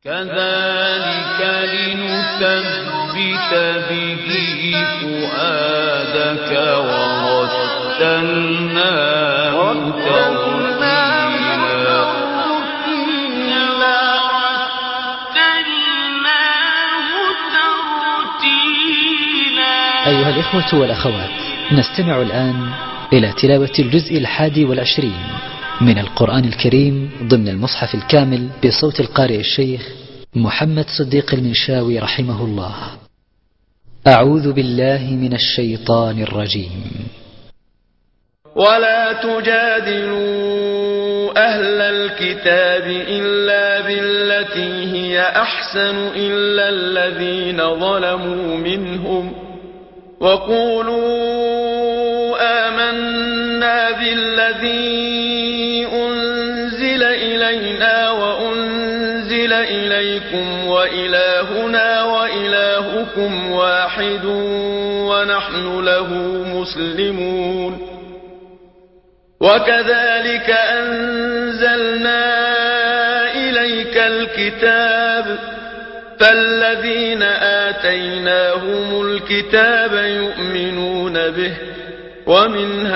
كذلك لنثبت به فؤادك ورتلناه ترتيلا. أيها الإخوة والأخوات، نستمع الآن إلى تلاوة الجزء 21 من القرآن الكريم ضمن المصحف الكامل بصوت القارئ الشيخ محمد صديق المنشاوي رحمه الله. أعوذ بالله من الشيطان الرجيم. ولا تجادلوا أهل الكتاب إلا بالتي هي أحسن إلا الذين ظلموا منهم، وقولوا آمنا بالذي أنزل إلينا وأنزل إليكم وإلهنا وإلهكم واحد ونحن له مسلمون. وكذلك أنزلنا إليك الكتاب، فالذين آتيناهم الكتاب يؤمنون به، ومن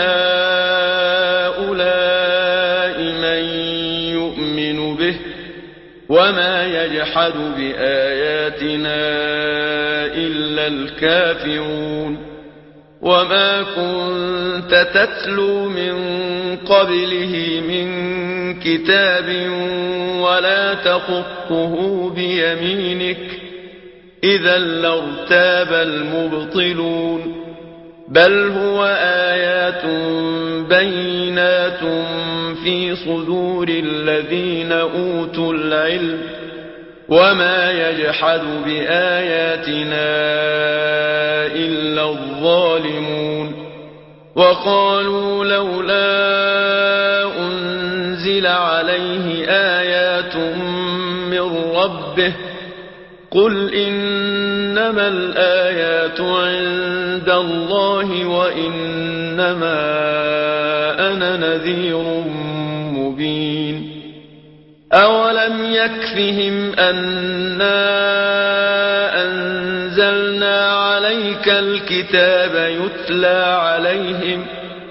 هؤلاء من يؤمن به، وما يجحد بآياتنا إلا الكافرون. وما كنت تتلو من قبله من كتاب ولا تخطه بيمينك، إذا لارتاب المبطلون. بل هو آيات بينات في صدور الذين أوتوا العلم، وما يجحد بآياتنا إلا الظالمون. وقالوا لولا أنزل عليه آيات من ربه، قل إنما الآيات عند الله وإنما أنا نذير مبين. أولم يكفهم أنا أنزلنا عليك الكتاب يتلى عليهم،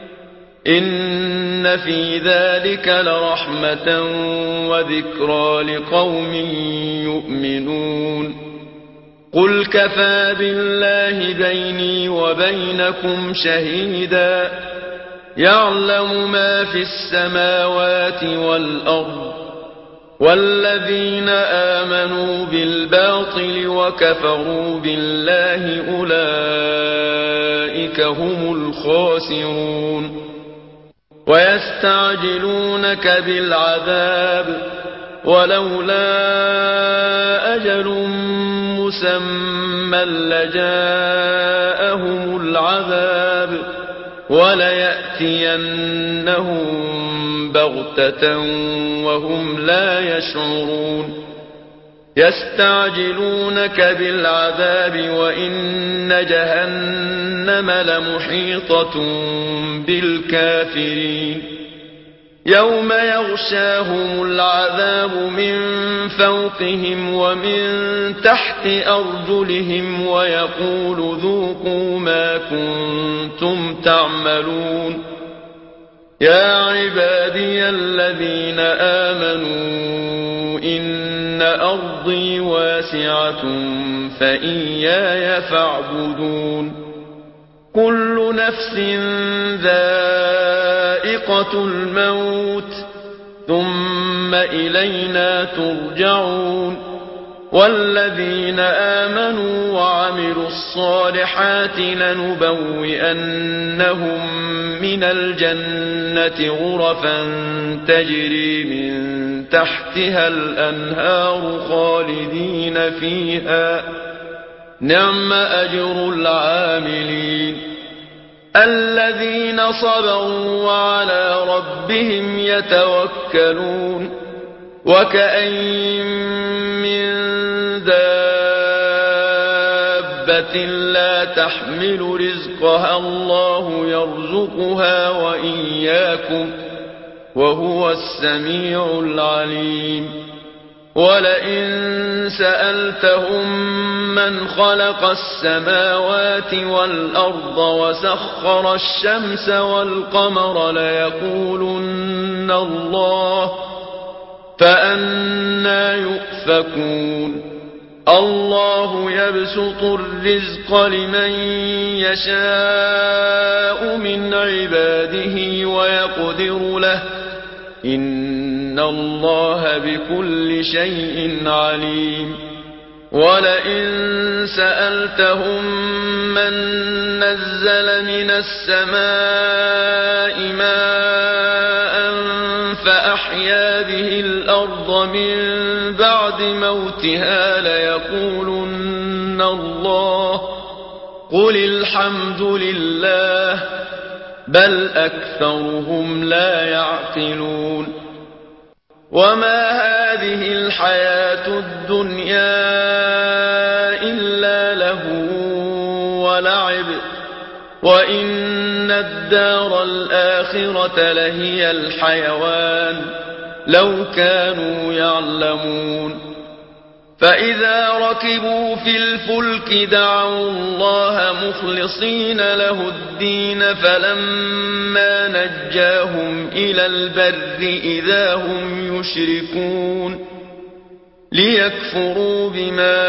إن في ذلك لرحمة وذكرى لقوم يؤمنون. قل كفى بالله بيني وبينكم شهيدا، يعلم ما في السماوات والأرض، والذين آمنوا بالباطل وكفروا بالله أولئك هم الخاسرون. ويستعجلونك بالعذاب، ولولا أجل مسمى لجاءهم العذاب، وليأتينهم بغتة وهم لا يشعرون. يستعجلونك بالعذاب وإن جهنم لمحيطة بالكافرين. يوم يغشاهم العذاب من فوقهم ومن تحت أرجلهم ويقول ذوقوا ما كنتم تعملون. يا عبادي الذين آمنوا إن أرضي واسعة فإياي فاعبدون. كل نفس ذائقة الموت، ثم إلينا ترجعون. والذين آمنوا وعملوا الصالحات لنبوئنهم من الجنة غرفا تجري من تحتها الأنهار خالدين فيها، نعم أجر العاملين. الذين صبروا وعلى ربهم يتوكلون. وكأين من دابة لا تحمل رزقها الله يرزقها وإياكم، وهو السميع العليم. ولئن سألتهم من خلق السماوات والأرض وسخر الشمس والقمر ليقولن الله فأنى يؤفكون الله يبسط الرزق لمن يشاء من عباده ويقدر له إن الله بكل شيء عليم ولئن سألتهم من نزل من السماء ماء فأحيا به الأرض من بعد موتها ليقولن الله قل الحمد لله بل أكثرهم لا يعقلون وما هذه الحياة الدنيا إلا لهو ولعب وإن الدار الآخرة لهي الحيوان لو كانوا يعلمون فإذا ركبوا في الفلك دعوا الله مخلصين له الدين فلما نجاهم إلى البر إذا هم يشركون ليكفروا بما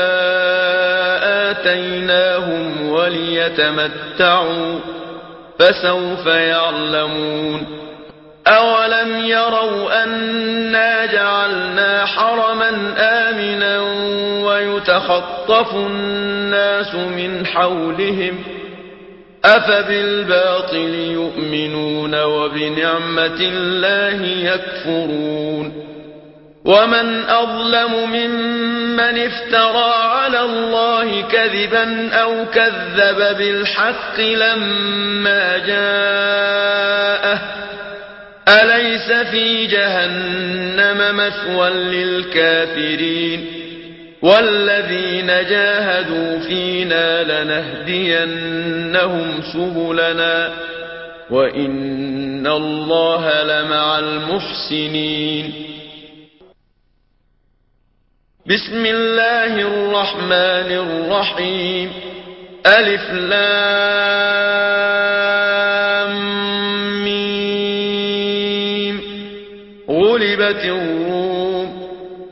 آتيناهم وليتمتعوا فسوف يعلمون أولم يروا أنا جعلنا حرما آمنا ويتخطف الناس من حولهم أفبالباطل يؤمنون وبنعمة الله يكفرون ومن أظلم ممن افترى على الله كذبا أو كذب بالحق لما جاءه أليس في جهنم مثوى للكافرين والذين جاهدوا فينا لنهدينهم سبلنا وإن الله لمع المحسنين بسم الله الرحمن الرحيم ألف لام غلبت الروم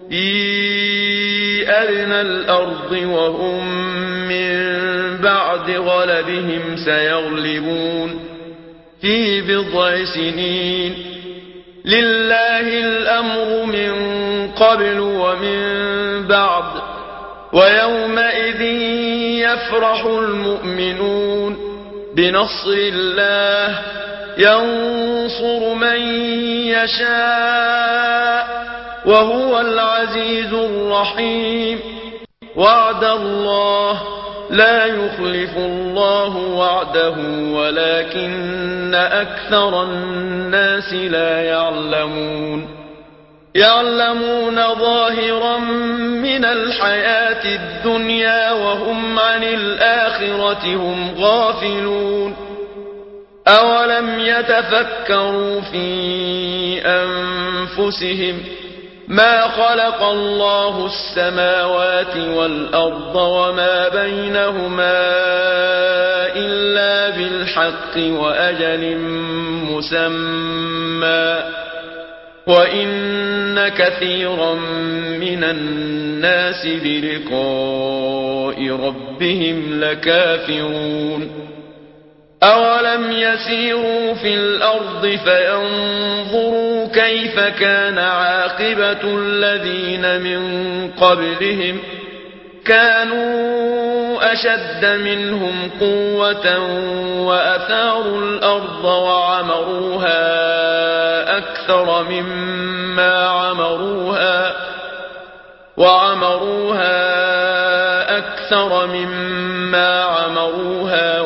في أدنى الأرض وهم من بعد غلبهم سيغلبون في بضع سنين لله الأمر من قبل ومن بعد ويومئذ يفرح المؤمنون بنصر الله ينصر من يشاء وهو العزيز الرحيم وعد الله لا يخلف الله وعده ولكن أكثر الناس لا يعلمون يعلمون ظاهرا من الحياة الدنيا وهم عن الآخرة هم غافلون أولم يتفكروا في أنفسهم ما خلق الله السماوات والأرض وما بينهما إلا بالحق وأجل مسمى وإن كثيرا من الناس بلقاء ربهم لكافرون أولم يسيروا في الأرض فينظروا كيف كان عاقبة الذين من قبلهم كانوا أشد منهم قوة وأثاروا الأرض وعمروها أكثر مما عمروها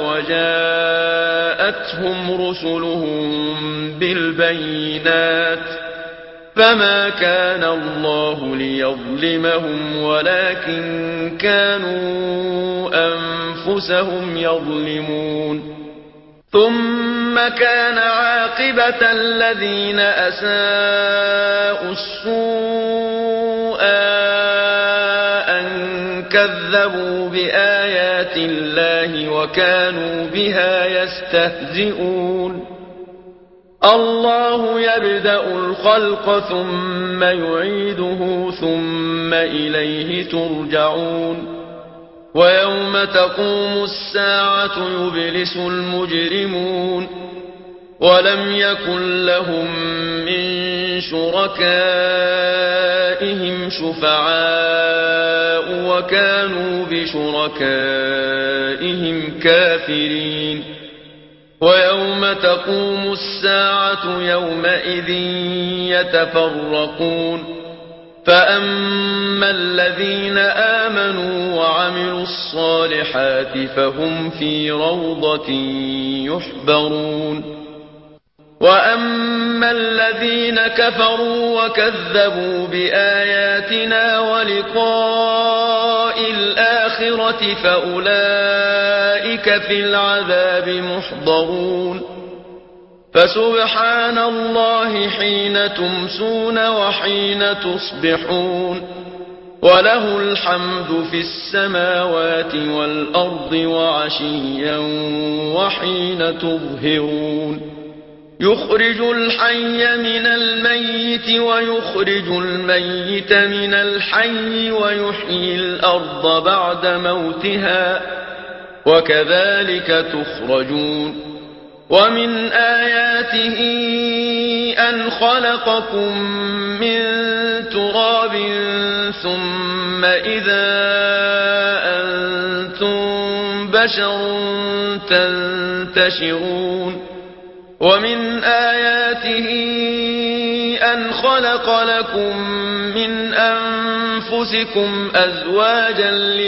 وجاءتهم رسلهم بالبينات فما كان الله ليظلمهم ولكن كانوا أنفسهم يظلمون ثم كان عاقبة الذين أساءوا السوء كذبوا بآيات الله وكانوا بها يستهزئون الله يبدأ الخلق ثم يعيده ثم إليه ترجعون ويوم تقوم الساعة يبلس المجرمون ولم يكن لهم من شركائهم شفعاء وكانوا بشركائهم كافرين ويوم تقوم الساعة يومئذ يتفرقون فأما الذين آمنوا وعملوا الصالحات فهم في روضة يحبرون وأما الذين كفروا وكذبوا بآياتنا ولقاء الآخرة فأولئك في العذاب محضرون فسبحان الله حين تمسون وحين تصبحون وله الحمد في السماوات والأرض وعشيا وحين تظهرون يخرج الحي من الميت ويخرج الميت من الحي ويحيي الأرض بعد موتها وكذلك تخرجون ومن آياته أن خلقكم من تراب ثم إذا أنتم بشر تنتشرون ومن آياته أن خلق لكم من أنفسكم أزواجا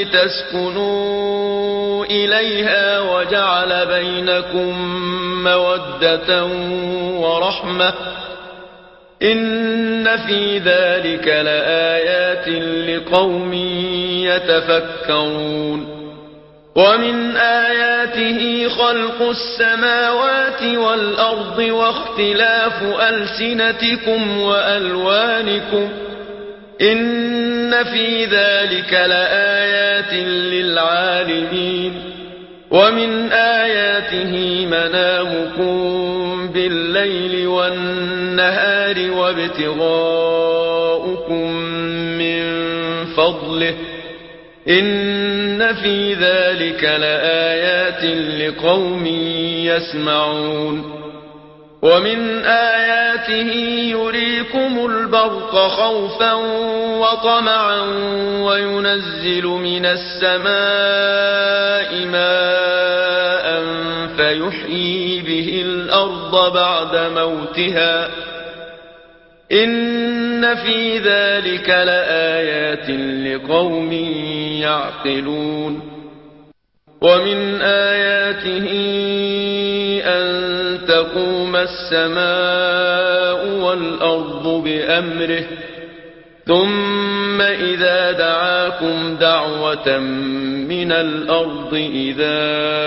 لتسكنوا إليها وجعل بينكم مودة ورحمة إن في ذلك لآيات لقوم يتفكرون ومن آياته خلق السماوات والأرض واختلاف ألسنتكم وألوانكم إن في ذلك لآيات للعالمين ومن آياته منامكم بالليل والنهار وابتغاؤكم من فضله إن في ذلك لآيات لقوم يسمعون ومن آياته يريكم البرق خوفا وطمعا وينزل من السماء ماء فيحيي به الأرض بعد موتها إن في ذلك لآيات لقوم يعقلون ومن آياته أن تقوم السماء والأرض بأمره ثم إذا دعاكم دعوة من الأرض إذا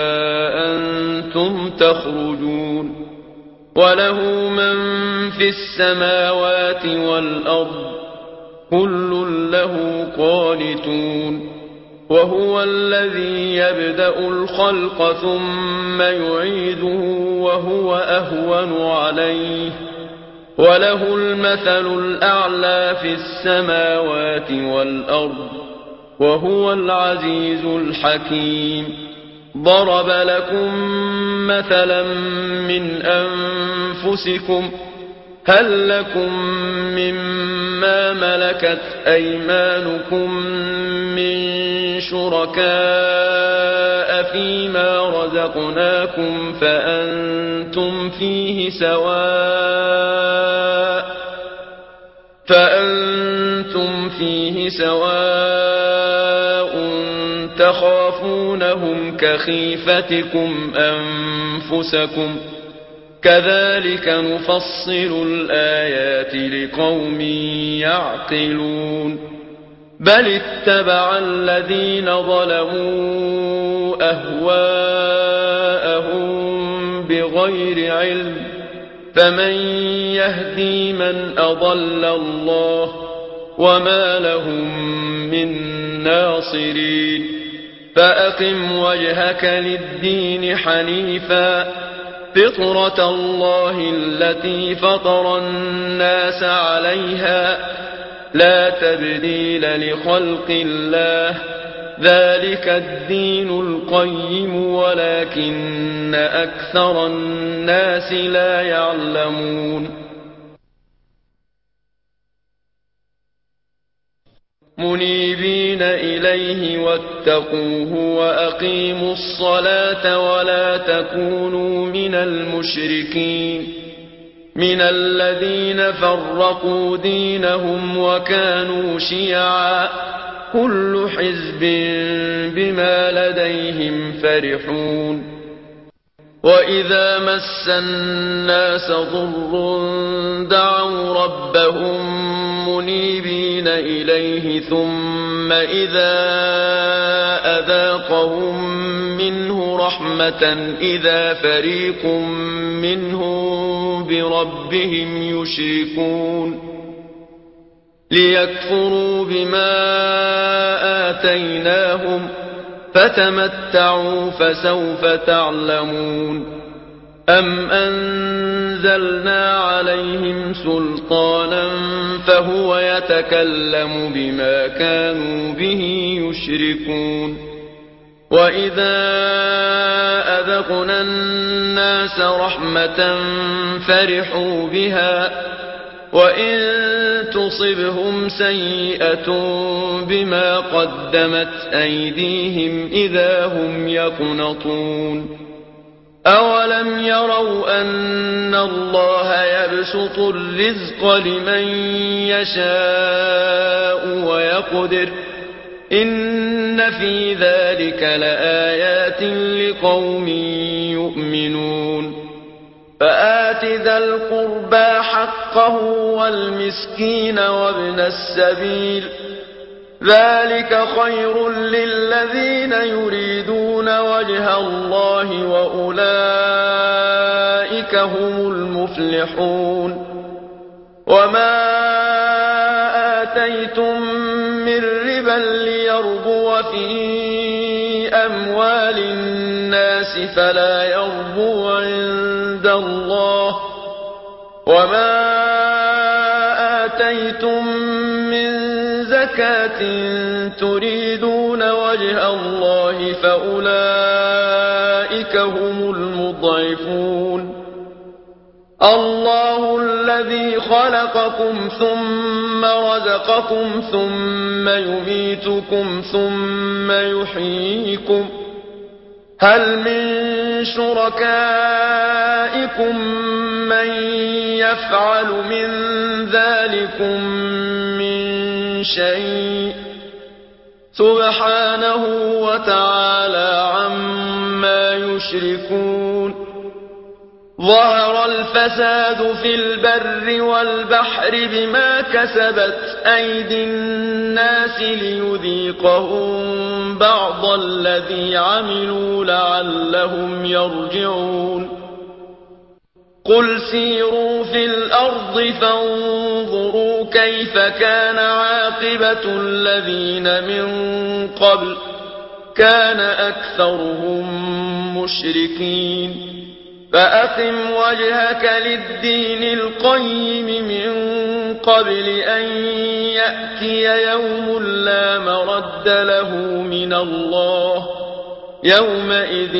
أنتم تخرجون وله من في السماوات والأرض كل له قانتون وهو الذي يبدأ الخلق ثم يعيده وهو أهون عليه وله المثل الأعلى في السماوات والأرض وهو العزيز الحكيم ضرب لكم مثلا من أنفسكم هل لكم مما ملكت أيمانكم من شركاء فيما رزقناكم فأنتم فيه سواء تخافونهم كخيفتكم أنفسكم كذلك نفصل الآيات لقوم يعقلون بل اتبع الذين ظلموا أهواءهم بغير علم فمن يهدي من أضل الله وما لهم من الناصرين فأقم وجهك للدين حنيفا فطرة الله التي فطر الناس عليها لا تبديل لخلق الله ذلك الدين القيم ولكن أكثر الناس لا يعلمون منيبين إليه واتقوه وأقيموا الصلاة ولا تكونوا من المشركين من الذين فرقوا دينهم وكانوا شيعا كل حزب بما لديهم فرحون وإذا مس الناس ضر دعوا ربهم منيبين إليه ثم إذا أذاقهم منه رحمة إذا فريق منهم بربهم يشركون ليكفروا بما آتيناهم فتمتعوا فسوف تعلمون أم أنزلنا عليهم سلطانا فهو يتكلم بما كانوا به يشركون وإذا أذقنا الناس رحمة فرحوا بها وإن تصبهم سيئة بما قدمت أيديهم إذا هم يقنطون أولم يروا أن الله يبسط الرزق لمن يشاء ويقدر إن في ذلك لآيات لقوم يؤمنون فآت ذا القربى حقه والمسكين وابن السبيل ذلك خير للذين يريدون وجه الله وأولئك هم المفلحون وما آتيتم من ربا ليربو في أموال الناس فلا يربو عند الله وما آتيتم من زكاة تريدون وجه الله فأولئك هم المضعفون الله الذي خلقكم ثم رزقكم ثم يميتكم ثم يحييكم هل من شركائكم من يفعل من ذلكم من شيء سبحانه وتعالى عما يشركون ظهر الفساد في البر والبحر بما كسبت أيدي الناس ليذيقهم بعض الذي عملوا لعلهم يرجعون قل سيروا في الأرض فانظروا كيف كان عاقبة الذين من قبل كان أكثرهم مشركين فأقم وجهك للدين القيم من قبل أن يأتي يوم لا مرد له من الله يومئذ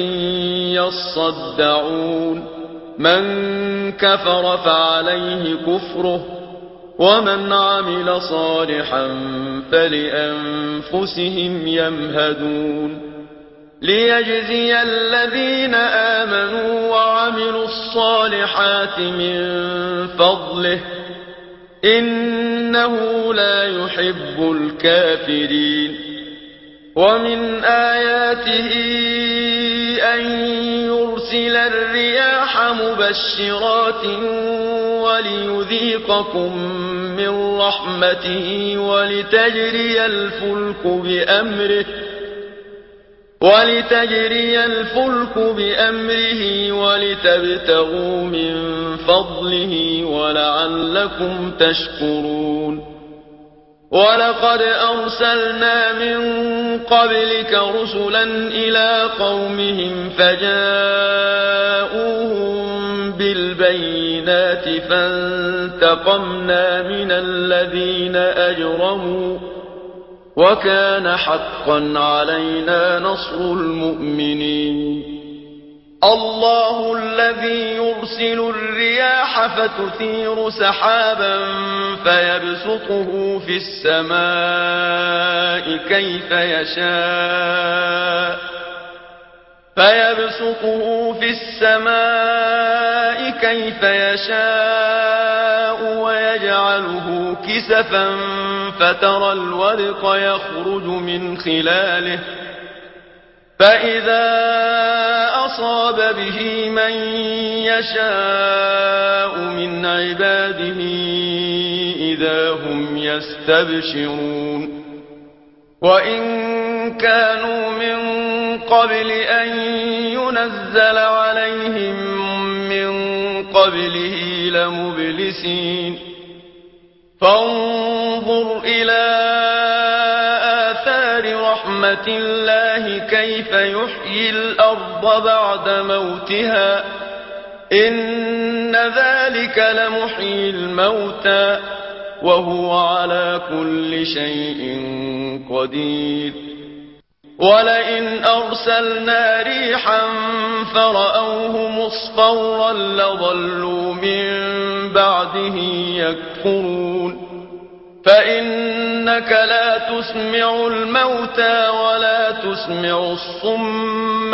يصدعون من كفر فعليه كفره ومن عمل صالحا فلأنفسهم يمهدون ليجزي الذين آمنوا وعملوا الصالحات من فضله إنه لا يحب الكافرين ومن آياته أن يرسل الرياح مبشرات وليذيقكم من رحمته ولتجري الفلك بأمره ولتبتغوا من فضله ولعلكم تشكرون ولقد أرسلنا من قبلك رسلا إلى قومهم فجاءوهم بالبينات فانتقمنا من الذين أجرموا وكان حقا علينا نصر المؤمنين الله الذي يرسل الرياح فتثير سحابا فيبسطه في السماء كيف يشاء ويجعله كسفا فترى الودق يخرج من خلاله فإذا أصاب به من يشاء من عباده إذا هم يستبشرون وإن كانوا من قبل أن ينزل عليهم من قبله لمبلسين فانظر إلى آثار رحمة الله كيف يحيي الأرض بعد موتها إن ذلك لمحيي الموتى وهو على كل شيء قدير ولئن أرسلنا ريحا فرأوه مصفرا لظلوا من بعده يكفرون فإنك لا تسمع الموتى ولا تسمع الصم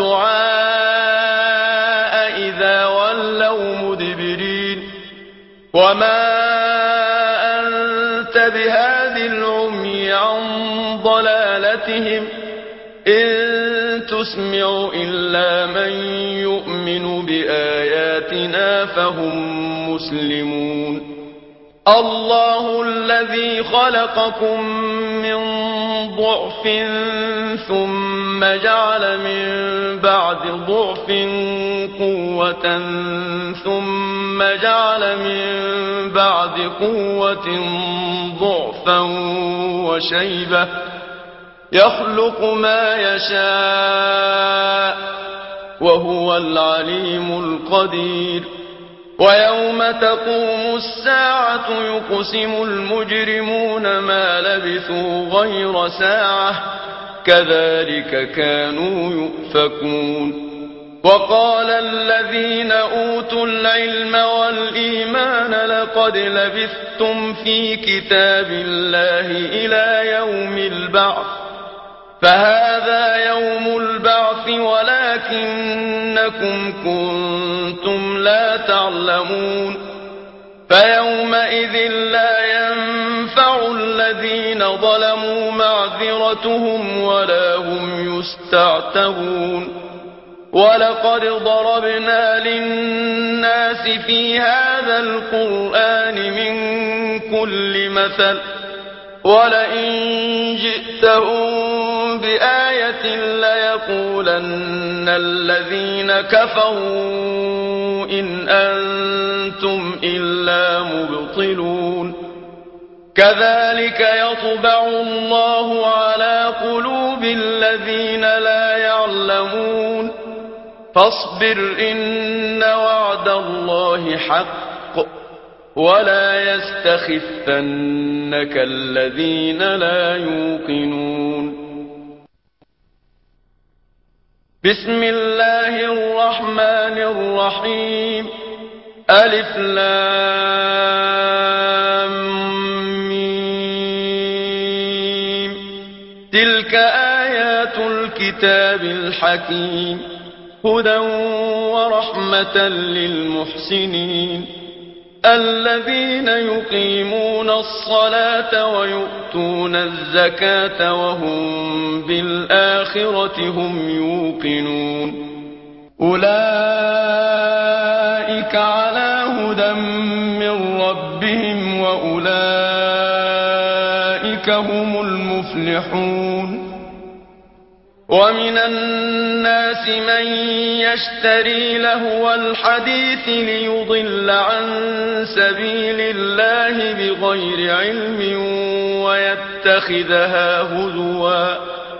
الدعاء إذا ولوا مدبرين وما أنت بهاد العمي عن ضلالتهم إن تسمع إلا من يؤمن بآياتنا فهم مسلمون الله الذي خلقكم من ضعف ثم جعل من بعد ضعف قوة ثم جعل من بعد قوة ضعفا وشيبة يخلق ما يشاء وهو العليم القدير ويوم تقوم الساعة يقسم المجرمون ما لبثوا غير ساعة كذلك كانوا يؤفكون وقال الذين أوتوا العلم والإيمان لقد لبثتم في كتاب الله إلى يوم البعث فهذا يوم البعث ولكنكم كنتم لا تعلمون فيومئذ لا ينفع الذين ظلموا معذرتهم ولا هم يستعتبون ولقد ضربنا للناس في هذا القرآن من كل مثل ولئن جئتهم بآية ليقولن الذين كفروا إن أنتم إلا مبطلون كذلك يطبع الله على قلوب الذين لا يعلمون فاصبر إن وعد الله حق ولا يستخفنك الذين لا يوقنون بسم الله الرحمن الرحيم ألف لام ميم تلك آيات الكتاب الحكيم هدى ورحمة للمحسنين الذين يقيمون الصلاة ويؤتون الزكاة وهم بالآخرة هم يوقنون أولئك على هدى من ربهم وأولئك هم المفلحون ومن الناس من يشتري لهو الحديث ليضل عن سبيل الله بغير علم ويتخذها هزوا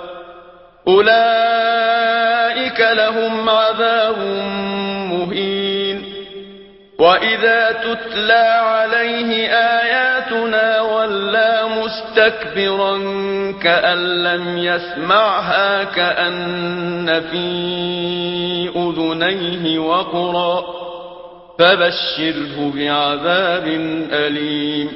أولئك لهم عذاب مهين وإذا تتلى عليه آياتنا ولى مستكبرا كأن لم يسمعها كأن في أذنيه وقرا فبشره بعذاب أليم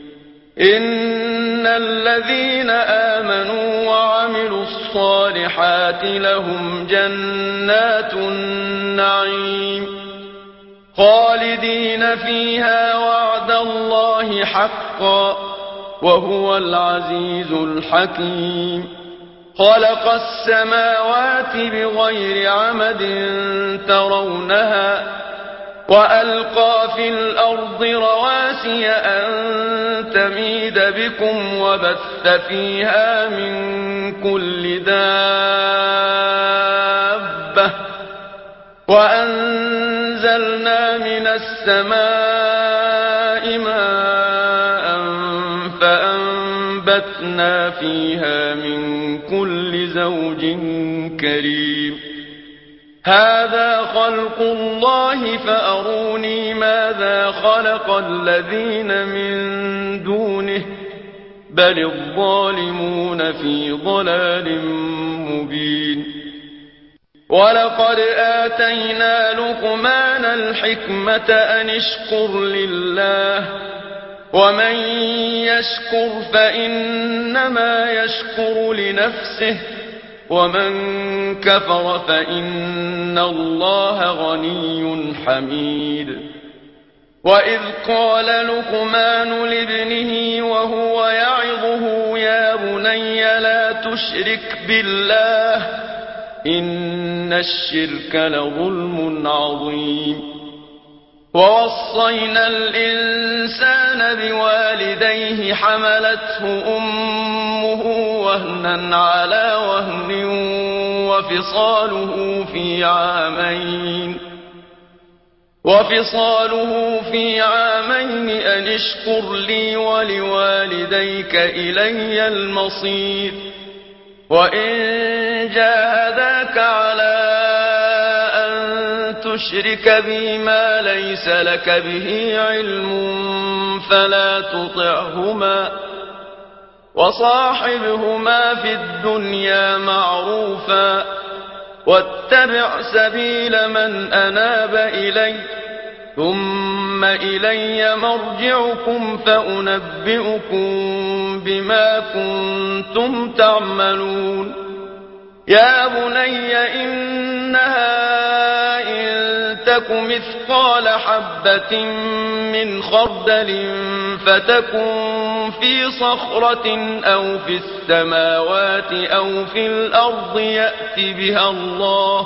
إن الذين آمنوا وعملوا الصالحات لهم جنات النعيم خالدين فيها وعد الله حقا وهو العزيز الحكيم خلق السماوات بغير عمد ترونها وألقى في الأرض رواسي أن تميد بكم وبث فيها من كل دابة وأنزلنا من السماء ماء فأنبتنا فيها من كل زوج كريم هذا خلق الله فأروني ماذا خلق الذين من دونه بل الظالمون في ضلال مبين ولقد آتينا لقمان الحكمة أن اشكر لله ومن يشكر فإنما يشكر لنفسه ومن كفر فإن الله غني حميد وإذ قال لقمان لابنه وهو يعظه يا بني لا تشرك بالله إن الشرك لظلم عظيم ووصينا الإنسان بوالديه حملته أمه وهنا على وهن وفصاله في عامين أن اشكر لي ولوالديك إلي المصير وإن جاهداك على أن تشرك بي ما ليس لك به علم فلا تطعهما وصاحبهما في الدنيا معروفا واتبع سبيل من أناب إلي ثم إلي مرجعكم فأنبئكم بما كنتم تعملون يا بني إنها إن تك مثقال حبة من خردل فتكن في صخرة أو في السماوات أو في الأرض يأت بها الله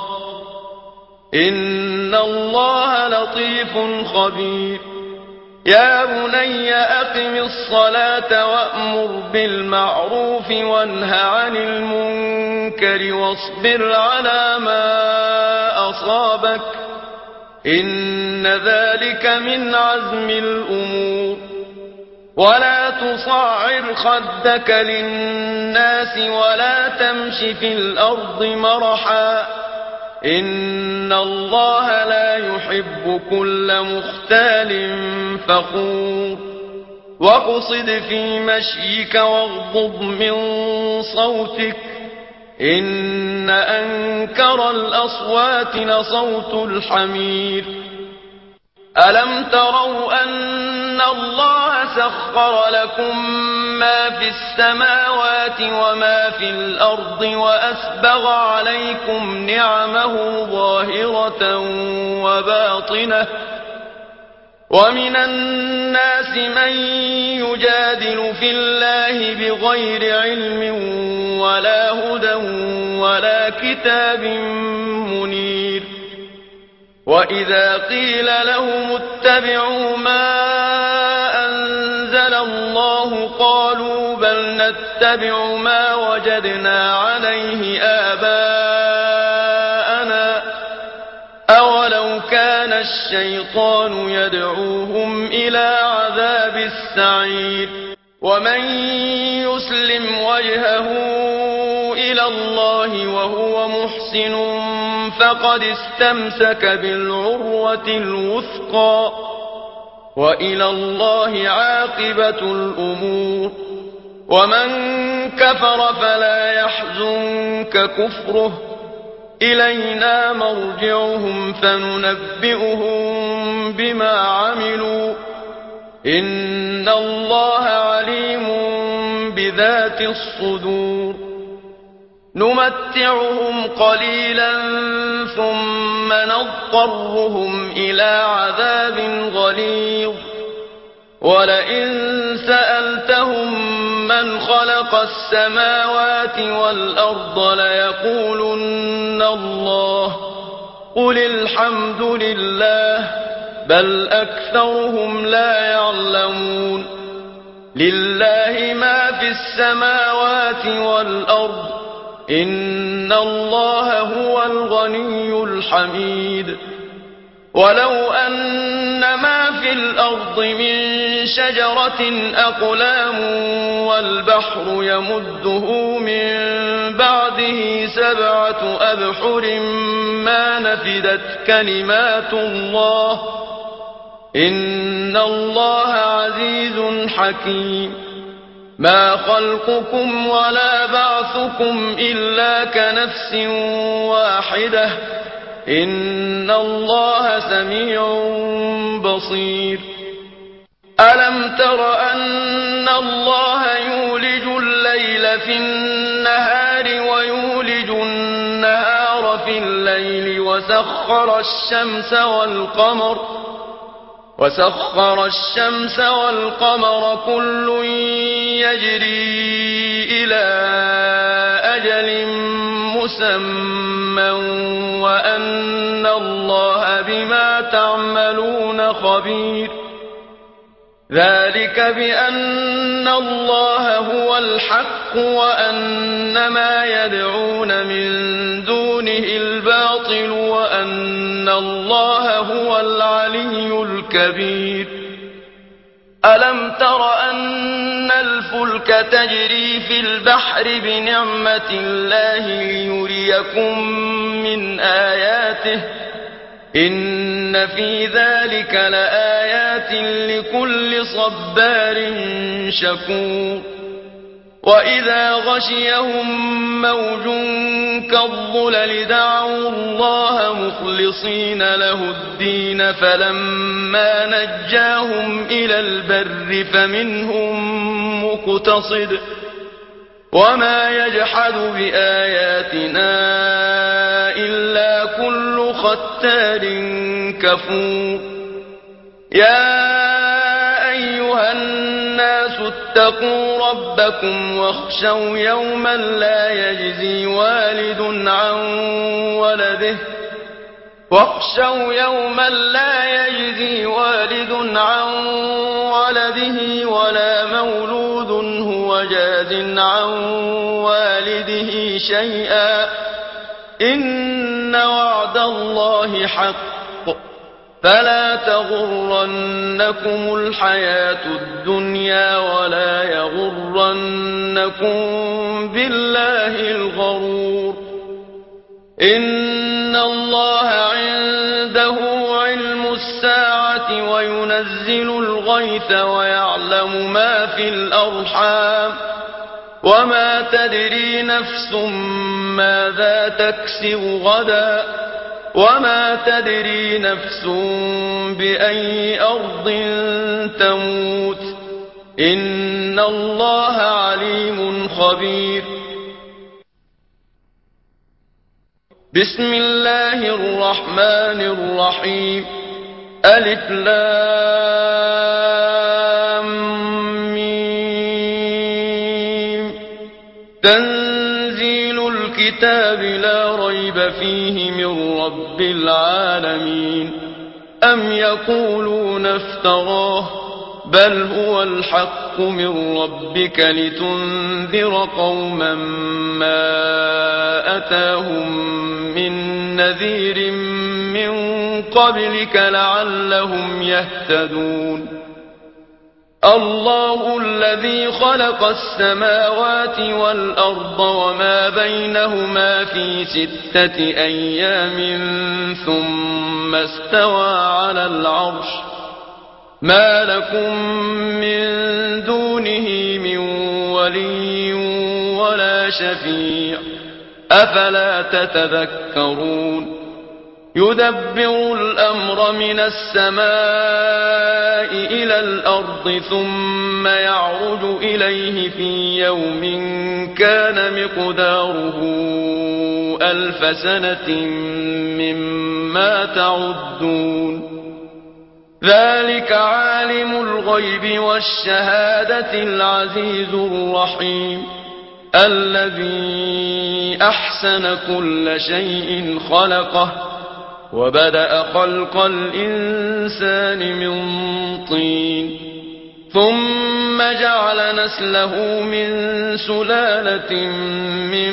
إن الله لطيف خبير يا بني أقم الصلاة وأمر بالمعروف وانه عن المنكر واصبر على ما أصابك إن ذلك من عزم الأمور ولا تصعر خدك للناس ولا تمش في الأرض مرحا إن الله لا يحب كل مختال فخور واقصد في مشيك واغضض من صوتك إن أنكر الأصوات لصوت الحمير ألم تروا أن الله سخر لكم ما في السماوات وما في الأرض وأسبغ عليكم نعمه ظاهرة وباطنة ومن الناس من يجادل في الله بغير علم ولا هدى ولا كتاب منير وإذا قيل لهم اتبعوا ما أنزل الله قالوا بل نتبع ما وجدنا عليه آباءنا أولو كان الشيطان يدعوهم إلى عذاب السعير ومن يسلم وجهه إلى الله وهو محسن فقد استمسك بالعروة الوثقى وإلى الله عاقبة الأمور ومن كفر فلا يحزنك كفره إلينا مرجعهم فننبئهم بما عملوا إن الله عليم بذات الصدور نمتعهم قليلا ثم نضطرهم إلى عذاب غليظ ولئن سألتهم من خلق السماوات والأرض ليقولن الله قل الحمد لله بل أكثرهم لا يعلمون لله ما في السماوات والأرض إن الله هو الغني الحميد ولو أن ما في الأرض من شجرة أقلام والبحر يمده من بعده 7 أبحر ما نفدت كلمات الله إن الله عزيز حكيم ما خلقكم ولا بعثكم إلا كنفس واحدة إن الله سميع بصير ألم تر أن الله يولج الليل في النهار ويولج النهار في الليل وسخر الشمس والقمر كل يجري إلى أجل مسمى وأن الله بما تعملون خبير ذلك بأن الله هو الحق وأن ما يدعون من دونه الباطل وأن الله هو العلي الكبير ألم تر أن الفلك تجري في البحر بنعمة الله ليريكم من آياته إن في ذلك لآيات لكل صبار شكور وإذا غشيهم موج كالظلل دعوا الله مخلصين له الدين فلما نجاهم إلى البر فمنهم مقتصد وما يجحد بآياتنا إلا كل ختار كفور يا أيها الناس اتقوا ربكم واخشوا يوما لا يجزي والد عن ولده ولا مولود هو جاز عن والده شيئا إن وعد الله حق فلا تغرنكم الحياة الدنيا ولا يغرنكم بالله الغرور إن الله عنده علم الساعة وينزل الغيث ويعلم ما في الأرحام وما تدري نفس ماذا تكسب غدا وما تدري نفس بأي أرض تموت إن الله عليم خبير بسم الله الرحمن الرحيم ألف لام ميم تنزيل الكتاب لا ريب فيه من رب العالمين أم يقولون افتراه بل هو الحق من ربك لتنذر قوما ما أتاهم من نذير من قبلك لعلهم يهتدون الله الذي خلق السماوات والأرض وما بينهما في 6 أيام ثم استوى على العرش ما لكم من دونه من ولي ولا شفيع أفلا تتذكرون يدبر الأمر من السماء إلى الأرض ثم يعرج إليه في يوم كان مقداره 1000 سنة مما تعدون ذلك عالم الغيب والشهادة العزيز الرحيم الذي أحسن كل شيء خلقه وبدأ خلق الإنسان من طين ثم جعل نسله من سلالة من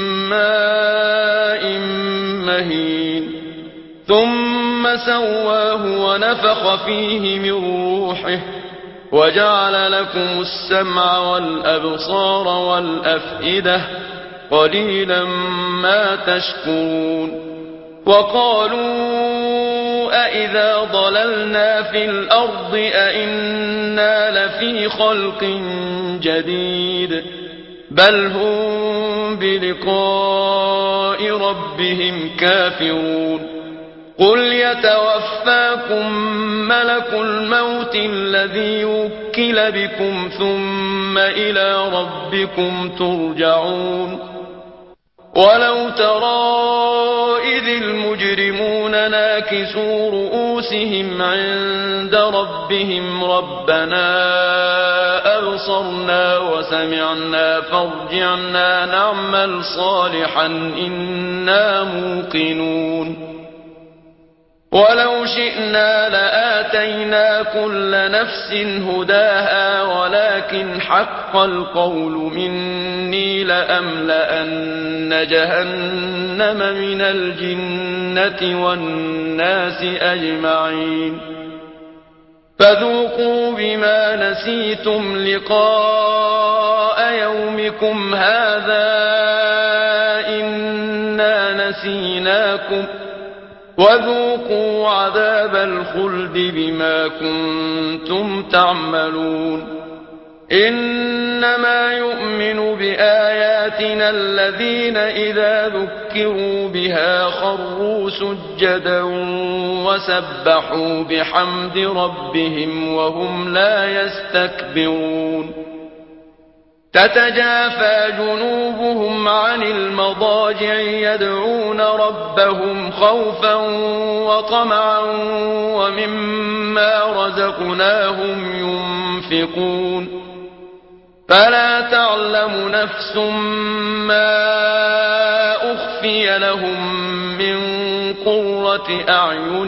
ماء مهين ثم سواه ونفخ فيه من روحه وجعل لكم السمع والأبصار والأفئدة قليلا ما تشكرون وقالوا أإذا ضللنا في الأرض أإنا لفي خلق جديد بل هم بلقاء ربهم كافرون قل يتوفاكم ملك الموت الذي وكل بكم ثم إلى ربكم ترجعون ولو ترى إذ المجرمون ناكسوا رؤوسهم عند ربهم ربنا أبصرنا وسمعنا فارجعنا نعمل صالحا إنا موقنون ولو شئنا لآتينا كل نفس هداها ولكن حق القول مني لأملأن جهنم من الجنة والناس أجمعين فذوقوا بما نسيتم لقاء يومكم هذا إنا نسيناكم وذوقوا عذاب الخلد بما كنتم تعملون إنما يؤمن بآياتنا الذين إذا ذكروا بها خروا سجدا وسبحوا بحمد ربهم وهم لا يستكبرون تتجافى جنوبهم عن المضاجع يدعون ربهم خوفا وطمعا ومما رزقناهم ينفقون فلا تعلم نفس ما أخفي لهم من قرة أعين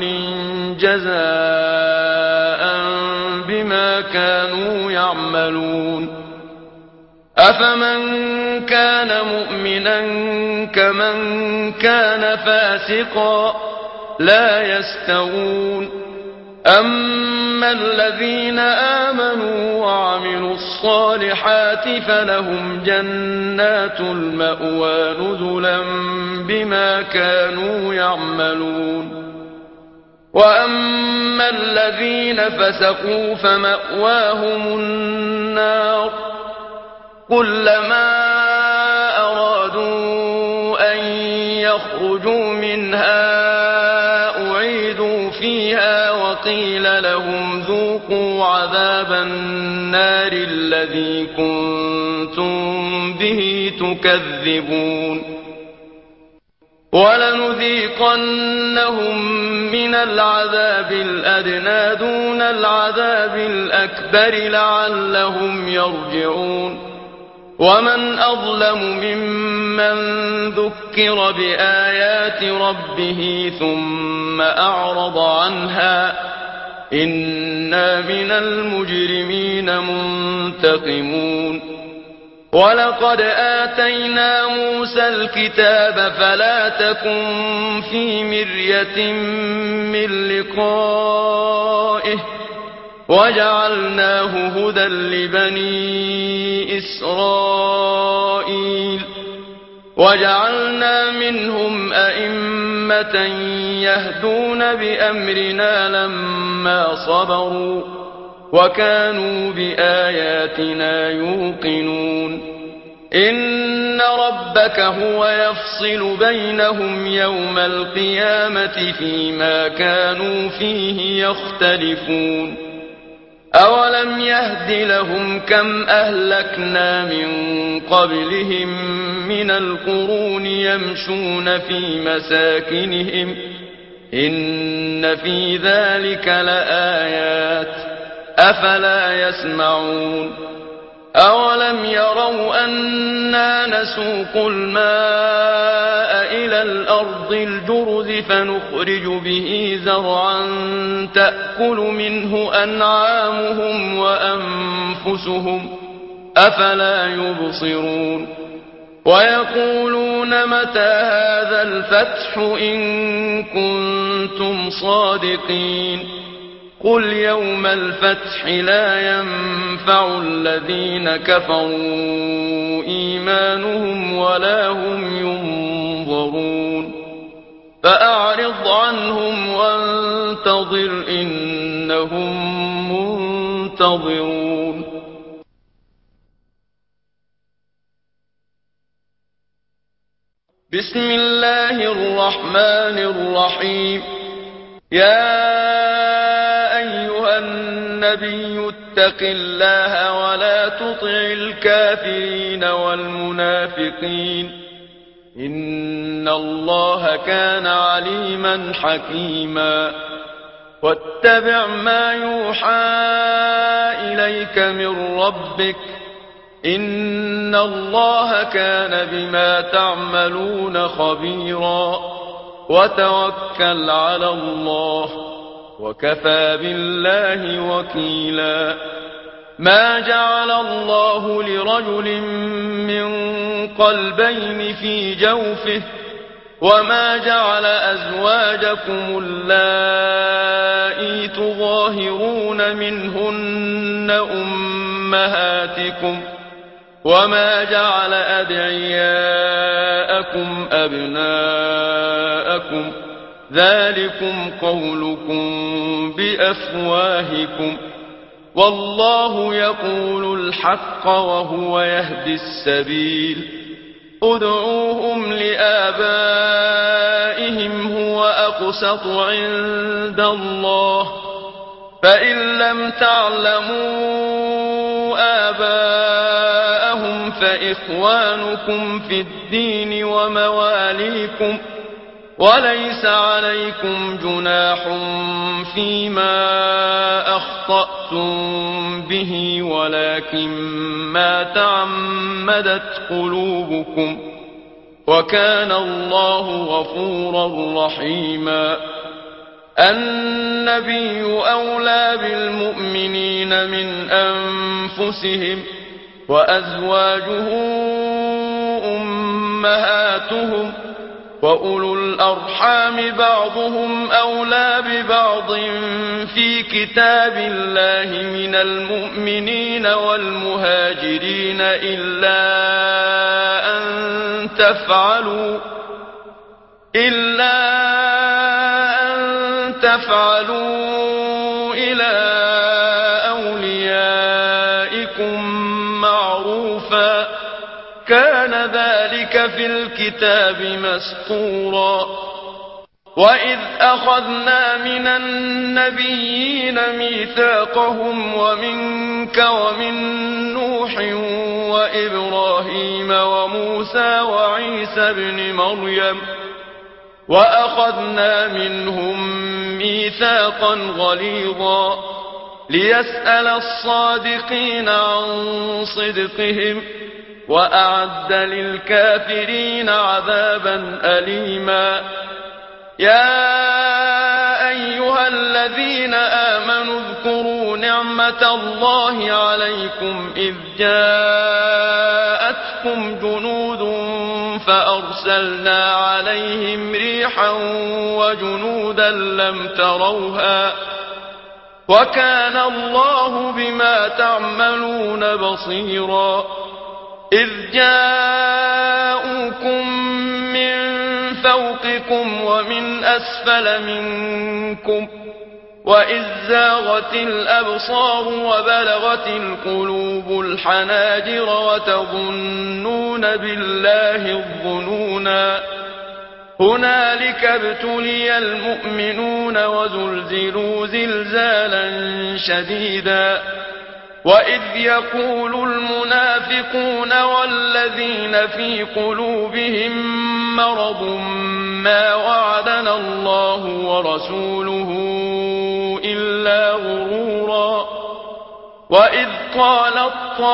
جزاء بما كانوا يعملون أفمن كان مؤمنا كمن كان فاسقا لا يستوون أما الذين آمنوا وعملوا الصالحات فلهم جنات المأوى نزلا بما كانوا يعملون وأما الذين فسقوا فمأواهم النار كلما أرادوا أن يخرجوا منها أعيدوا فيها وقيل لهم ذوقوا عذاب النار الذي كنتم به تكذبون ولنذيقنهم من العذاب الأدنى دون العذاب الأكبر لعلهم يرجعون ومن أظلم ممن ذكر بآيات ربه ثم أعرض عنها إنا من المجرمين منتقمون ولقد آتينا موسى الكتاب فلا تكن في مرية من لقائه وجعلناه هدى لبني إسرائيل وجعلنا منهم أئمة يهدون بأمرنا لما صبروا وكانوا بآياتنا يوقنون إن ربك هو يفصل بينهم يوم القيامة فيما كانوا فيه يختلفون أولم يهد لهم كم أهلكنا من قبلهم من القرون يمشون في مساكنهم إن في ذلك لآيات أفلا يسمعون أولم يروا أنا نسوق الماء إلى الأرض الجرز فنخرج به زرعا تأكل منه أنعامهم وأنفسهم أفلا يبصرون ويقولون متى هذا الفتح إن كنتم صادقين قل يوم الفتح لا ينفع الذين كفروا إيمانهم ولا هم ينظرون فأعرض عنهم وانتظر إنهم منتظرون بسم الله الرحمن الرحيم يا أيها النبي اتق الله ولا تطع الكافرين والمنافقين إن الله كان عليما حكيما واتبع ما يوحى إليك من ربك إن الله كان بما تعملون خبيرا وتوكل على الله وكفى بالله وكيلا ما جعل الله لرجل من قلبين في جوفه وما جعل أزواجكم اللائي تظاهرون منهن أمهاتكم وما جعل أدعياءكم أبناءكم ذلكم قولكم بأفواهكم والله يقول الحق وهو يهدي السبيل ادعوهم لآبائهم هو أقسط عند الله فإن لم تعلموا آباءهم فإخوانكم في الدين ومواليكم وليس عليكم جناح فيما أخطأتم به ولكن ما تعمدت قلوبكم وكان الله غفورا رحيما النبي أولى بالمؤمنين من أنفسهم وأزواجه أمهاتهم وأولو الأرحام بعضهم أولى ببعض في كتاب الله من المؤمنين والمهاجرين إلا أن تفعلوا إلى أوليائكم معروفا كان ذلك في الكتاب مسطورا وإذ أخذنا من النبيين ميثاقهم ومنك ومن نوح وإبراهيم وموسى وعيسى ابن مريم وأخذنا منهم ميثاقا غليظا ليسأل الصادقين عن صدقهم وأعد للكافرين عذابا أليما يا أيها الذين آمنوا اذكروا نعمة الله عليكم إذ جاءتكم جنود فأرسلنا عليهم ريحا وجنودا لم تروها وكان الله بما تعملون بصيرا. إذ جاءوكم من فوقكم ومن أسفل منكم وإذ زاغت الأبصار وبلغت القلوب الحناجر وتظنون بالله الظنونا. هنالك ابتلي المؤمنون وزلزلوا زلزالا شديدا. وإذ يقول المنافقون والذين في قلوبهم مرض ما وعدنا الله ورسوله إلا غرورا. وإذ قالت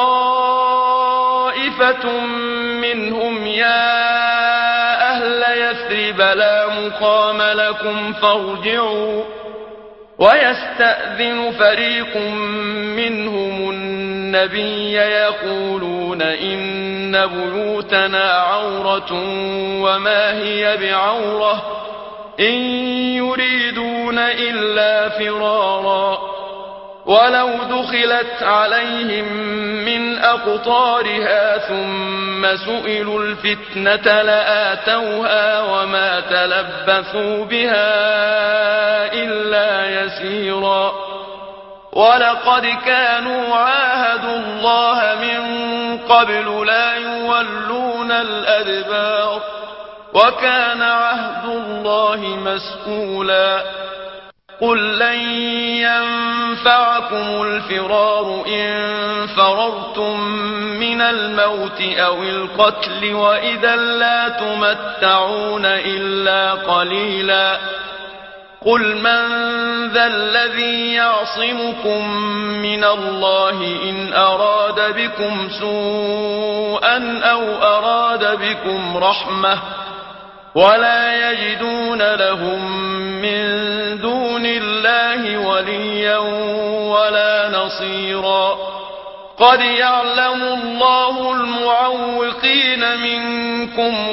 طائفة منهم يا أهل يثرب لا مقام لكم فارجعوا. ويستأذن فريق منهم النبي يقولون إن بيوتنا عورة وما هي بعورة إن يريدون إلا فرارا. ولو دخلت عليهم من أقطارها ثم سئلوا الفتنة لآتوها وما تلبثوا بها إلا يسيرا. ولقد كانوا عاهدوا الله من قبل لا يولون الأدبار وكان عهد الله مسئولا. قل لن ينفعكم الفرار إن فررتم من الموت أو القتل وإذا لا تمتعون إلا قليلا. قل من ذا الذي يعصمكم من الله إن أراد بكم سوءا أو أراد بكم رحمة ولا يجدون لهم من دون الله وليا ولا نصيرا. قد يعلم الله المعوقين منكم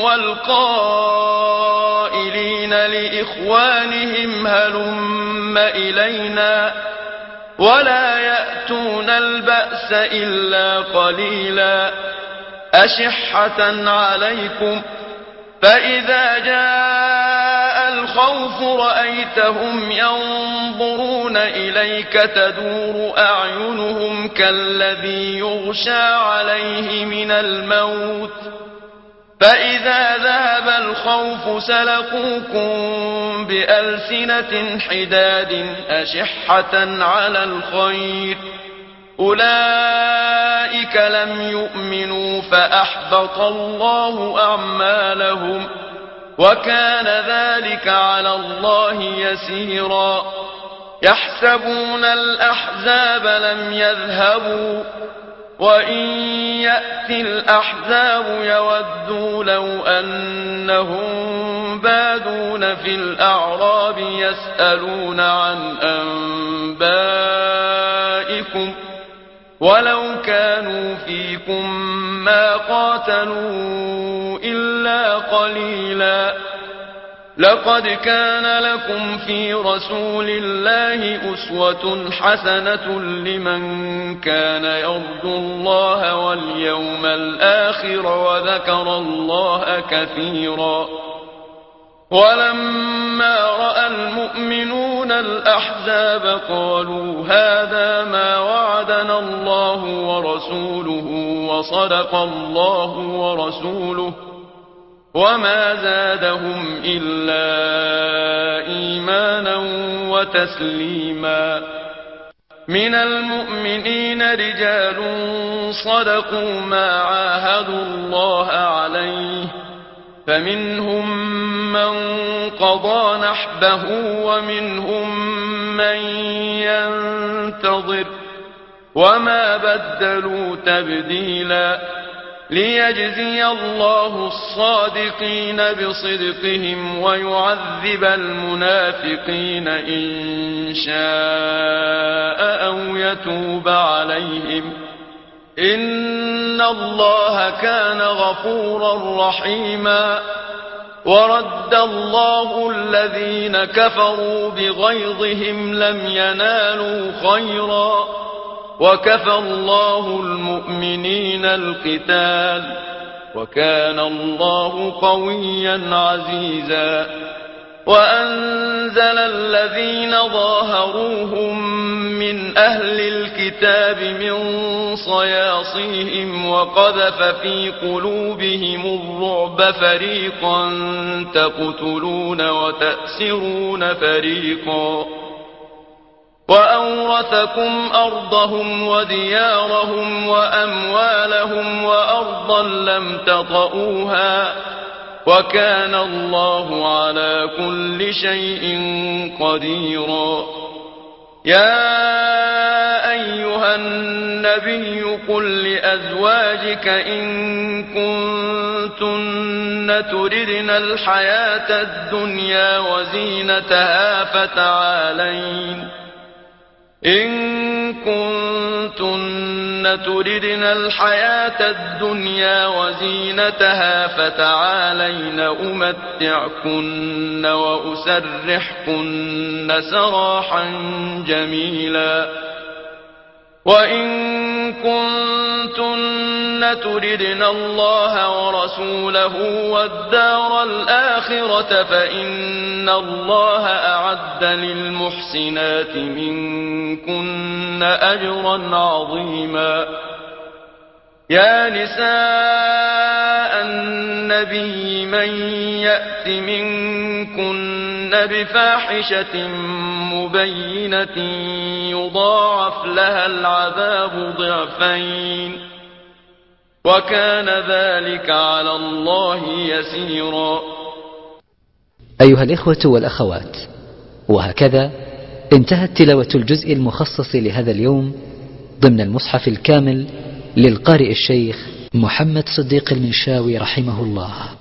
والقائلين لإخوانهم هلم إلينا ولا يأتون البأس إلا قليلا. أشحة عليكم فإذا جاء الخوف رأيتهم ينظرون إليك تدور أعينهم كالذي يغشى عليه من الموت فإذا ذهب الخوف سلقوكم بألسنة حداد أشحة على الخير أولئك لم يؤمنوا فأحبط الله أعمالهم وكان ذلك على الله يسيرا. يحسبون الأحزاب لم يذهبوا وإن يأتي الأحزاب يودوا لو أنهم بادون في الأعراب يسألون عن أنبائكم ولو كانوا فيكم ما قاتلوا إلا قليلا. لقد كان لكم في رسول الله أسوة حسنة لمن كان يرجو الله واليوم الآخر وذكر الله كثيرا. ولما رأى المؤمنون الأحزاب قالوا هذا ما وعدنا الله ورسوله وصدق الله ورسوله وما زادهم إلا إيمانا وتسليما. من المؤمنين رجال صدقوا ما عاهدوا الله عليه فمنهم من قضى نحبه ومنهم من ينتظر وما بدلوا تبديلا. ليجزي الله الصادقين بصدقهم ويعذب المنافقين إن شاء أو يتوب عليهم إن الله كان غفورا رحيما. ورد الله الذين كفروا بغيظهم لم ينالوا خيرا وكفى الله المؤمنين القتال وكان الله قويا عزيزا وأنزل الذين ظاهروهم من أهل الكتاب من صياصيهم وقذف في قلوبهم الرعب فريقا تقتلون وتأسرون فريقا وأورثكم أرضهم وديارهم وأموالهم وأرضا لم تطئوها وكان الله على كل شيء قديرا يا أيها النبي قل لأزواجك إن كنتن تردن الحياة الدنيا وزينتها فتعالين فتعالين أمتعكن وأسرحكن سراحا جميلا وإن كنتن تردن الله ورسوله والدار الآخرة فإن الله أعد للمحسنات منكن أجرا عظيما يا نساء النبي من يأت منكن بفاحشة مبينة يضاعف لها العذاب ضعفين وكان ذلك على الله يسيرا. أيها الإخوة والأخوات، وهكذا انتهت تلاوة الجزء المخصص لهذا اليوم ضمن المصحف الكامل للقارئ الشيخ محمد صديق المنشاوي رحمه الله.